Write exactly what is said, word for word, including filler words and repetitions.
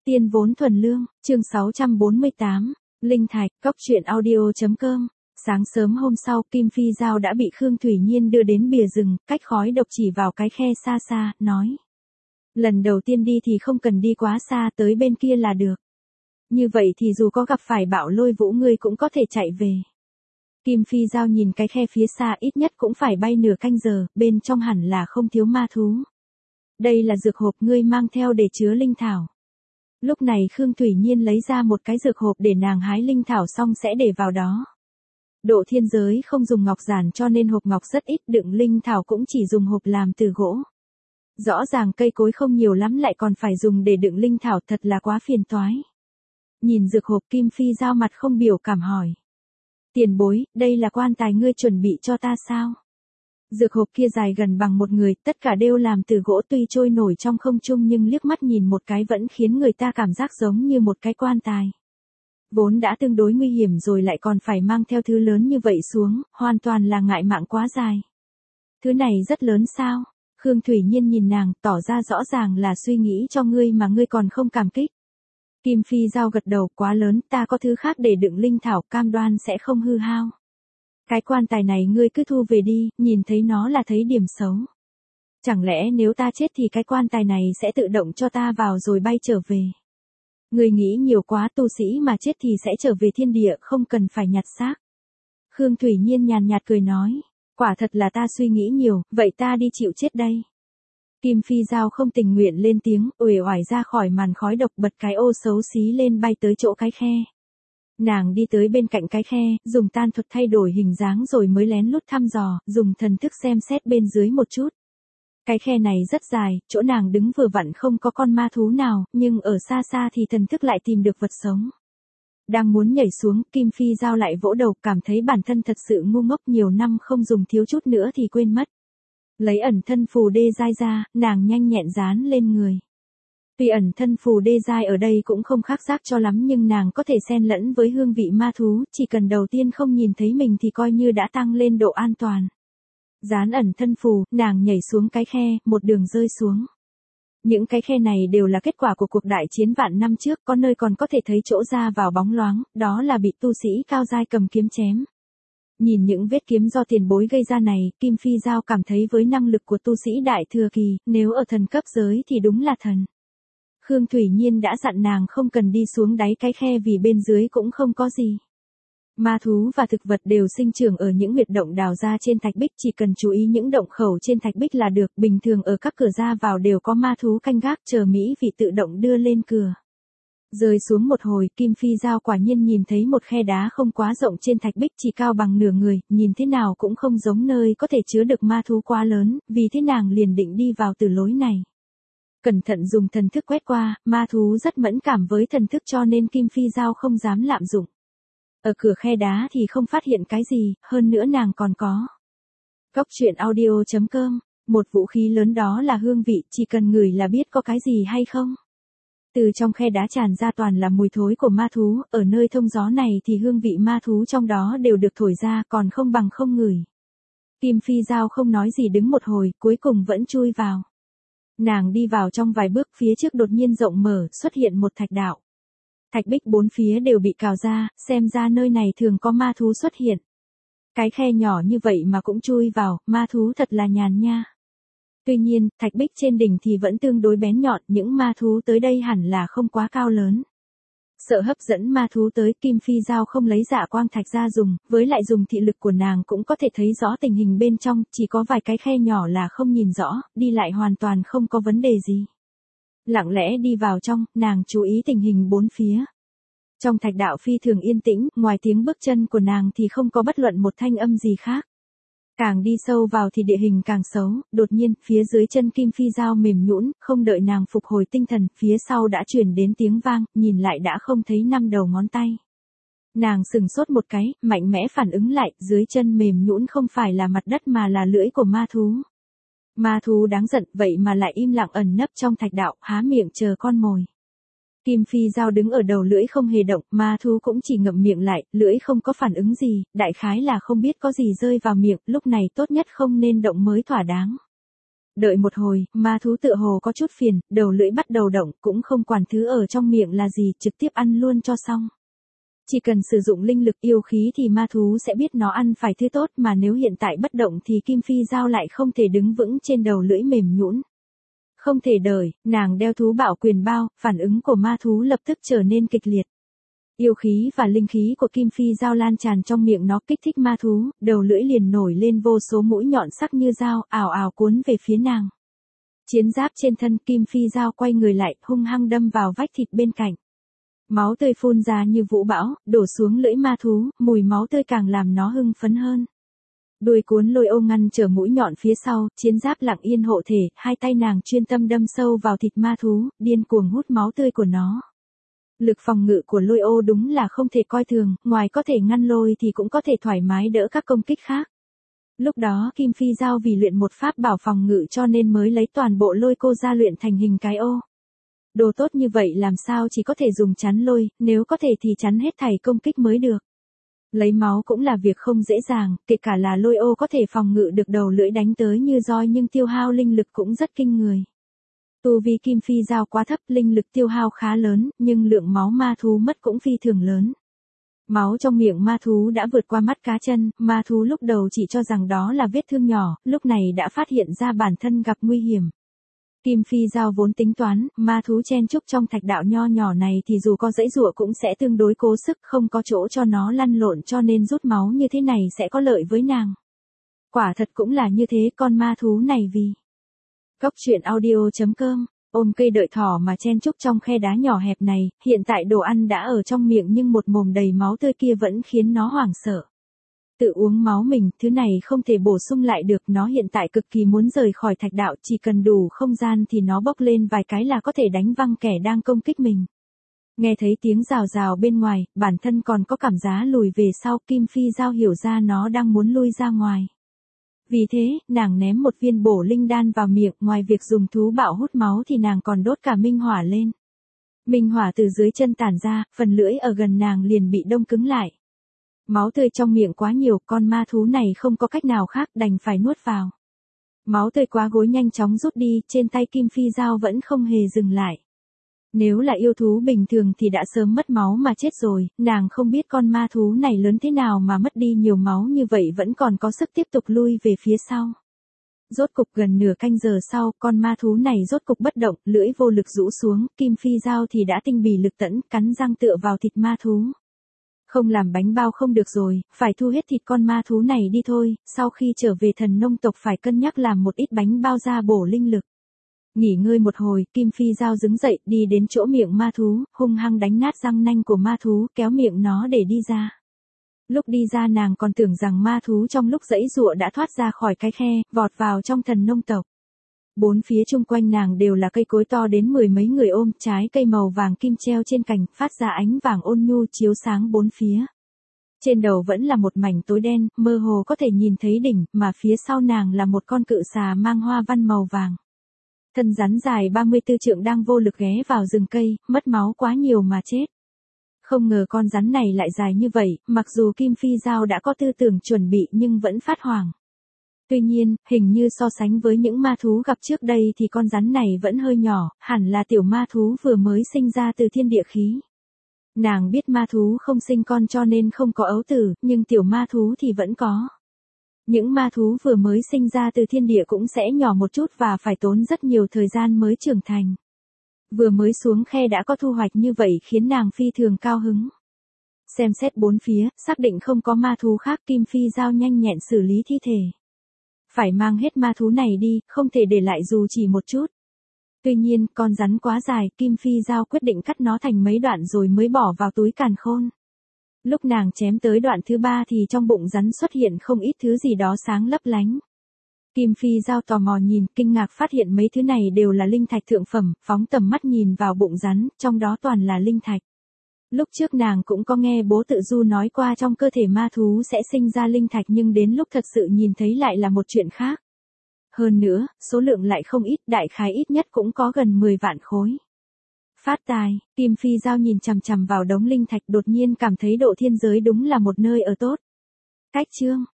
Tiên vốn thuần lương, chương sáu trăm bốn mươi tám, Linh Thạch, cóc truyện audio.com. Sáng sớm hôm sau, Kim Phi Giao đã bị Khương Thủy Nhiên đưa đến bìa rừng, cách khói độc chỉ vào cái khe xa xa, nói. Lần đầu tiên đi thì không cần đi quá xa, tới bên kia là được. Như vậy thì dù có gặp phải bão lôi vũ ngươi cũng có thể chạy về. Kim Phi Giao nhìn cái khe phía xa, ít nhất cũng phải bay nửa canh giờ, bên trong hẳn là không thiếu ma thú. Đây là dược hộp ngươi mang theo để chứa linh thảo. Lúc này Khương Thủy Nhiên lấy ra một cái dược hộp để nàng hái linh thảo xong sẽ để vào đó. Độ thiên giới không dùng ngọc giản cho nên hộp ngọc rất ít, đựng linh thảo cũng chỉ dùng hộp làm từ gỗ. Rõ ràng cây cối không nhiều lắm lại còn phải dùng để đựng linh thảo, thật là quá phiền toái. Nhìn dược hộp, Kim Phi Giao mặt không biểu cảm hỏi. Tiền bối, đây là quan tài ngươi chuẩn bị cho ta sao? Dược hộp kia dài gần bằng một người, tất cả đều làm từ gỗ, tuy trôi nổi trong không trung nhưng liếc mắt nhìn một cái vẫn khiến người ta cảm giác giống như một cái quan tài. Vốn đã tương đối nguy hiểm rồi lại còn phải mang theo thứ lớn như vậy xuống, hoàn toàn là ngại mạng quá dài. Thứ này rất lớn sao? Khương Thủy Nhiên nhìn nàng, tỏ ra rõ ràng là suy nghĩ cho ngươi mà ngươi còn không cảm kích. Kim Phi Giao gật đầu, quá lớn, ta có thứ khác để đựng linh thảo, cam đoan sẽ không hư hao. Cái quan tài này ngươi cứ thu về đi, nhìn thấy nó là thấy điểm xấu. Chẳng lẽ nếu ta chết thì cái quan tài này sẽ tự động cho ta vào rồi bay trở về. Ngươi nghĩ nhiều quá, tu sĩ mà chết thì sẽ trở về thiên địa, không cần phải nhặt xác. Khương Thủy Nhiên nhàn nhạt cười nói, quả thật là ta suy nghĩ nhiều, vậy ta đi chịu chết đây. Kim Phi Giao không tình nguyện lên tiếng, uể oải ra khỏi màn khói độc, bật cái ô xấu xí lên bay tới chỗ cái khe. Nàng đi tới bên cạnh cái khe, dùng tan thuật thay đổi hình dáng rồi mới lén lút thăm dò, dùng thần thức xem xét bên dưới một chút. Cái khe này rất dài, chỗ nàng đứng vừa vặn không có con ma thú nào, nhưng ở xa xa thì thần thức lại tìm được vật sống. Đang muốn nhảy xuống, Kim Phi Giao lại vỗ đầu, cảm thấy bản thân thật sự ngu ngốc, nhiều năm không dùng thiếu chút nữa thì quên mất. Lấy ẩn thân phù đê giai ra, nàng nhanh nhẹn dán lên người. Tuy ẩn thân phù đê giai ở đây cũng không khác giác cho lắm nhưng nàng có thể xen lẫn với hương vị ma thú, chỉ cần đầu tiên không nhìn thấy mình thì coi như đã tăng lên độ an toàn. Dán ẩn thân phù, nàng nhảy xuống cái khe, một đường rơi xuống. Những cái khe này đều là kết quả của cuộc đại chiến vạn năm trước, có nơi còn có thể thấy chỗ ra vào bóng loáng, đó là bị tu sĩ cao giai cầm kiếm chém. Nhìn những vết kiếm do tiền bối gây ra này, Kim Phi Giao cảm thấy với năng lực của tu sĩ đại thừa kỳ, nếu ở thần cấp giới thì đúng là thần. Khương Thủy Nhiên đã dặn nàng không cần đi xuống đáy cái khe vì bên dưới cũng không có gì. Ma thú và thực vật đều sinh trưởng ở những huyệt động đào ra trên thạch bích, chỉ cần chú ý những động khẩu trên thạch bích là được, bình thường ở các cửa ra vào đều có ma thú canh gác chờ mỹ vị tự động đưa lên cửa. Rơi xuống một hồi, Kim Phi Giao quả nhiên nhìn thấy một khe đá không quá rộng trên thạch bích, chỉ cao bằng nửa người, nhìn thế nào cũng không giống nơi có thể chứa được ma thú quá lớn, vì thế nàng liền định đi vào từ lối này. Cẩn thận dùng thần thức quét qua, ma thú rất mẫn cảm với thần thức cho nên Kim Phi Giao không dám lạm dụng. Ở cửa khe đá thì không phát hiện cái gì, hơn nữa nàng còn có. Cóc truyện audio.com, một vũ khí lớn, đó là hương vị, chỉ cần ngửi là biết có cái gì hay không. Từ trong khe đá tràn ra toàn là mùi thối của ma thú, ở nơi thông gió này thì hương vị ma thú trong đó đều được thổi ra, còn không bằng không ngửi. Kim Phi Giao không nói gì đứng một hồi, cuối cùng vẫn chui vào. Nàng đi vào trong vài bước, phía trước đột nhiên rộng mở, xuất hiện một thạch đạo. Thạch bích bốn phía đều bị cào ra, xem ra nơi này thường có ma thú xuất hiện. Cái khe nhỏ như vậy mà cũng chui vào, ma thú thật là nhàn nha. Tuy nhiên, thạch bích trên đỉnh thì vẫn tương đối bén nhọn, những ma thú tới đây hẳn là không quá cao lớn. Sợ hấp dẫn ma thú tới, Kim Phi Giao không lấy dạ quang thạch ra dùng, với lại dùng thị lực của nàng cũng có thể thấy rõ tình hình bên trong, chỉ có vài cái khe nhỏ là không nhìn rõ, đi lại hoàn toàn không có vấn đề gì. Lặng lẽ đi vào trong, nàng chú ý tình hình bốn phía. Trong thạch đạo phi thường yên tĩnh, ngoài tiếng bước chân của nàng thì không có bất luận một thanh âm gì khác. Càng đi sâu vào thì địa hình càng xấu, đột nhiên, phía dưới chân Kim Phi Giao mềm nhũn, không đợi nàng phục hồi tinh thần, phía sau đã truyền đến tiếng vang, nhìn lại đã không thấy năm đầu ngón tay. Nàng sừng sốt một cái, mạnh mẽ phản ứng lại, dưới chân mềm nhũn không phải là mặt đất mà là lưỡi của ma thú. Ma thú đáng giận, vậy mà lại im lặng ẩn nấp trong thạch đạo, há miệng chờ con mồi. Kim Phi Giao đứng ở đầu lưỡi không hề động, ma thú cũng chỉ ngậm miệng lại, lưỡi không có phản ứng gì, đại khái là không biết có gì rơi vào miệng, lúc này tốt nhất không nên động mới thỏa đáng. Đợi một hồi, ma thú tựa hồ có chút phiền, đầu lưỡi bắt đầu động, cũng không quản thứ ở trong miệng là gì, trực tiếp ăn luôn cho xong. Chỉ cần sử dụng linh lực yêu khí thì ma thú sẽ biết nó ăn phải thứ tốt, mà nếu hiện tại bất động thì Kim Phi Dao lại không thể đứng vững trên đầu lưỡi mềm nhũn. Không thể đợi, nàng đeo thú bạo quyền bao, phản ứng của ma thú lập tức trở nên kịch liệt. Yêu khí và linh khí của Kim Phi Dao lan tràn trong miệng nó kích thích ma thú, đầu lưỡi liền nổi lên vô số mũi nhọn sắc như dao, ào ào cuốn về phía nàng. Chiến giáp trên thân Kim Phi Dao quay người lại, hung hăng đâm vào vách thịt bên cạnh. Máu tươi phun ra như vũ bão, đổ xuống lưỡi ma thú, mùi máu tươi càng làm nó hưng phấn hơn. Đuôi cuốn lôi ô ngăn trở mũi nhọn phía sau, chiến giáp lặng yên hộ thể, hai tay nàng chuyên tâm đâm sâu vào thịt ma thú, điên cuồng hút máu tươi của nó. Lực phòng ngự của lôi ô đúng là không thể coi thường, ngoài có thể ngăn lôi thì cũng có thể thoải mái đỡ các công kích khác. Lúc đó Kim Phi Dao vì luyện một pháp bảo phòng ngự cho nên mới lấy toàn bộ lôi cô ra luyện thành hình cái ô. Đồ tốt như vậy làm sao chỉ có thể dùng chắn lôi, nếu có thể thì chắn hết thảy công kích mới được. Lấy máu cũng là việc không dễ dàng, kể cả là lôi ô có thể phòng ngự được đầu lưỡi đánh tới như roi nhưng tiêu hao linh lực cũng rất kinh người. Tu vi Kim Phi Dao quá thấp, linh lực tiêu hao khá lớn, nhưng lượng máu ma thú mất cũng phi thường lớn. Máu trong miệng ma thú đã vượt qua mắt cá chân, ma thú lúc đầu chỉ cho rằng đó là vết thương nhỏ, lúc này đã phát hiện ra bản thân gặp nguy hiểm. Kim Phi Dao vốn tính toán, ma thú chen chúc trong thạch đạo nho nhỏ này thì dù có dãy giụa cũng sẽ tương đối cố sức, không có chỗ cho nó lăn lộn, cho nên rút máu như thế này sẽ có lợi với nàng. Quả thật cũng là như thế, con ma thú này vì Cóc truyện audio chấm com, ôm cây đợi thỏ mà chen chúc trong khe đá nhỏ hẹp này, hiện tại đồ ăn đã ở trong miệng nhưng một mồm đầy máu tươi kia vẫn khiến nó hoảng sợ. Tự uống máu mình, thứ này không thể bổ sung lại được, nó hiện tại cực kỳ muốn rời khỏi thạch đạo, chỉ cần đủ không gian thì nó bốc lên vài cái là có thể đánh văng kẻ đang công kích mình. Nghe thấy tiếng rào rào bên ngoài, bản thân còn có cảm giác lùi về sau, Kim Phi Dao hiểu ra nó đang muốn lui ra ngoài. Vì thế, nàng ném một viên bổ linh đan vào miệng, ngoài việc dùng thú bạo hút máu thì nàng còn đốt cả minh hỏa lên. Minh hỏa từ dưới chân tản ra, phần lưỡi ở gần nàng liền bị đông cứng lại. Máu tươi trong miệng quá nhiều, con ma thú này không có cách nào khác đành phải nuốt vào. Máu tươi quá gối nhanh chóng rút đi, trên tay Kim Phi Dao vẫn không hề dừng lại. Nếu là yêu thú bình thường thì đã sớm mất máu mà chết rồi, nàng không biết con ma thú này lớn thế nào mà mất đi nhiều máu như vậy vẫn còn có sức tiếp tục lui về phía sau. Rốt cục gần nửa canh giờ sau, con ma thú này rốt cục bất động, lưỡi vô lực rũ xuống, Kim Phi Dao thì đã tinh bì lực tẫn, cắn răng tựa vào thịt ma thú. Không làm bánh bao không được rồi, phải thu hết thịt con ma thú này đi thôi, sau khi trở về thần nông tộc phải cân nhắc làm một ít bánh bao ra bổ linh lực. Nghỉ ngơi một hồi, Kim Phi Dao đứng dậy, đi đến chỗ miệng ma thú, hung hăng đánh nát răng nanh của ma thú, kéo miệng nó để đi ra. Lúc đi ra nàng còn tưởng rằng ma thú trong lúc giãy giụa đã thoát ra khỏi cái khe, vọt vào trong thần nông tộc. Bốn phía chung quanh nàng đều là cây cối to đến mười mấy người ôm, trái cây màu vàng kim treo trên cành, phát ra ánh vàng ôn nhu chiếu sáng bốn phía. Trên đầu vẫn là một mảnh tối đen, mơ hồ có thể nhìn thấy đỉnh, mà phía sau nàng là một con cự xà mang hoa văn màu vàng. Thân rắn dài ba mươi tư trượng đang vô lực ghé vào rừng cây, mất máu quá nhiều mà chết. Không ngờ con rắn này lại dài như vậy, mặc dù Kim Phi Dao đã có tư tưởng chuẩn bị nhưng vẫn phát hoảng. Tuy nhiên, hình như so sánh với những ma thú gặp trước đây thì con rắn này vẫn hơi nhỏ, hẳn là tiểu ma thú vừa mới sinh ra từ thiên địa khí. Nàng biết ma thú không sinh con cho nên không có ấu tử, nhưng tiểu ma thú thì vẫn có. Những ma thú vừa mới sinh ra từ thiên địa cũng sẽ nhỏ một chút và phải tốn rất nhiều thời gian mới trưởng thành. Vừa mới xuống khe đã có thu hoạch như vậy khiến nàng phi thường cao hứng. Xem xét bốn phía, xác định không có ma thú khác, Kim Phi Dao nhanh nhẹn xử lý thi thể. Phải mang hết ma thú này đi, không thể để lại dù chỉ một chút. Tuy nhiên, con rắn quá dài, Kim Phi Dao quyết định cắt nó thành mấy đoạn rồi mới bỏ vào túi càn khôn. Lúc nàng chém tới đoạn thứ ba thì trong bụng rắn xuất hiện không ít thứ gì đó sáng lấp lánh. Kim Phi Dao tò mò nhìn, kinh ngạc phát hiện mấy thứ này đều là linh thạch thượng phẩm, phóng tầm mắt nhìn vào bụng rắn, trong đó toàn là linh thạch. Lúc trước nàng cũng có nghe bố tự du nói qua trong cơ thể ma thú sẽ sinh ra linh thạch nhưng đến lúc thật sự nhìn thấy lại là một chuyện khác. Hơn nữa, số lượng lại không ít, đại khái ít nhất cũng có gần mười vạn khối. Phát tài, Kim Phi Dao nhìn chằm chằm vào đống linh thạch đột nhiên cảm thấy độ thiên giới đúng là một nơi ở tốt. Cách chương